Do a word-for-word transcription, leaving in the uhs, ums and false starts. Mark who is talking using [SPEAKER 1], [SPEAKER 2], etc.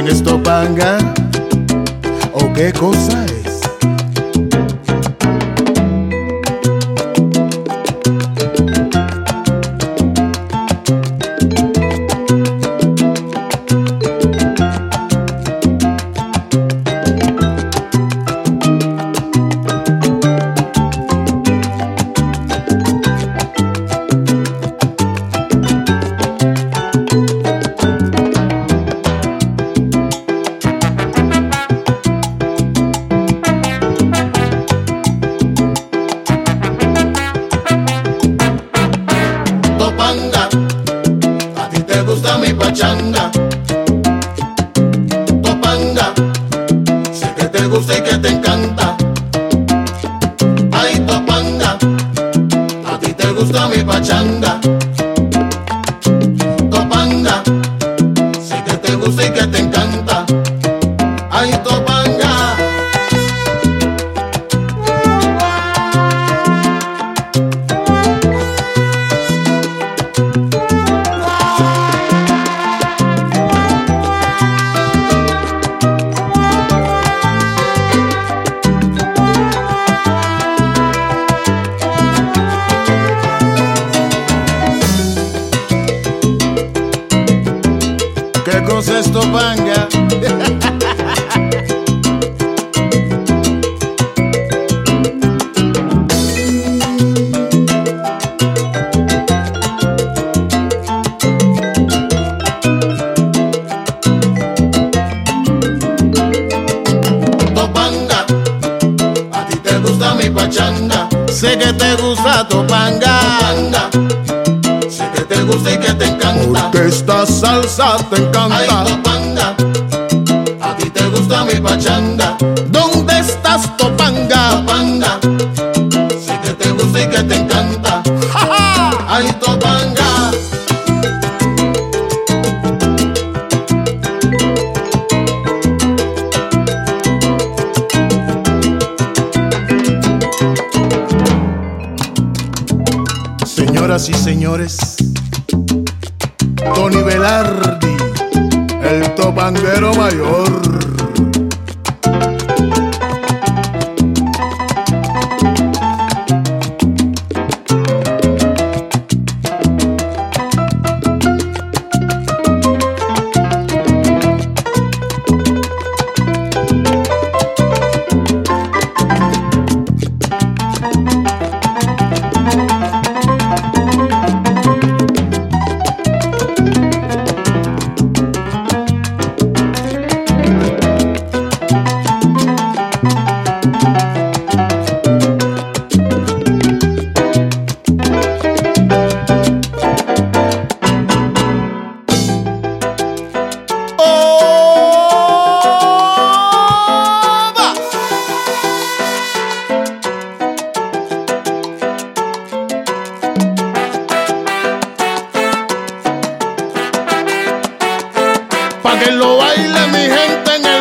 [SPEAKER 1] ¿Quién es Topanga? ¿O qué cosa es?
[SPEAKER 2] A ti te gusta mi pachanga, Topanga, sé que te gusta y que te encanta. Ay, Topanga, a ti te gusta mi pachanga, Topanga, sé que te gusta y que te encanta. Ay, Topanga.
[SPEAKER 1] ¿Qué cosa es Topanga?
[SPEAKER 2] Topanga, a ti te gusta mi pachanga,
[SPEAKER 1] Sé que te gusta Topanga,
[SPEAKER 2] Topanga, sé que te gusta y que te encanta.
[SPEAKER 1] porque esta salsa te
[SPEAKER 2] Ay,
[SPEAKER 1] encanta.
[SPEAKER 2] Topanga, a ti te gusta mi pachanga,
[SPEAKER 1] ¿Dónde estás, Topanga?
[SPEAKER 2] Topanga, sé que te gusta y que te encanta.
[SPEAKER 1] ¡Ja, ja!
[SPEAKER 2] Ay, Topanga.
[SPEAKER 1] Señoras y señores, Tony Velardi, el topanguero mayor. Pa' que lo baile mi gente en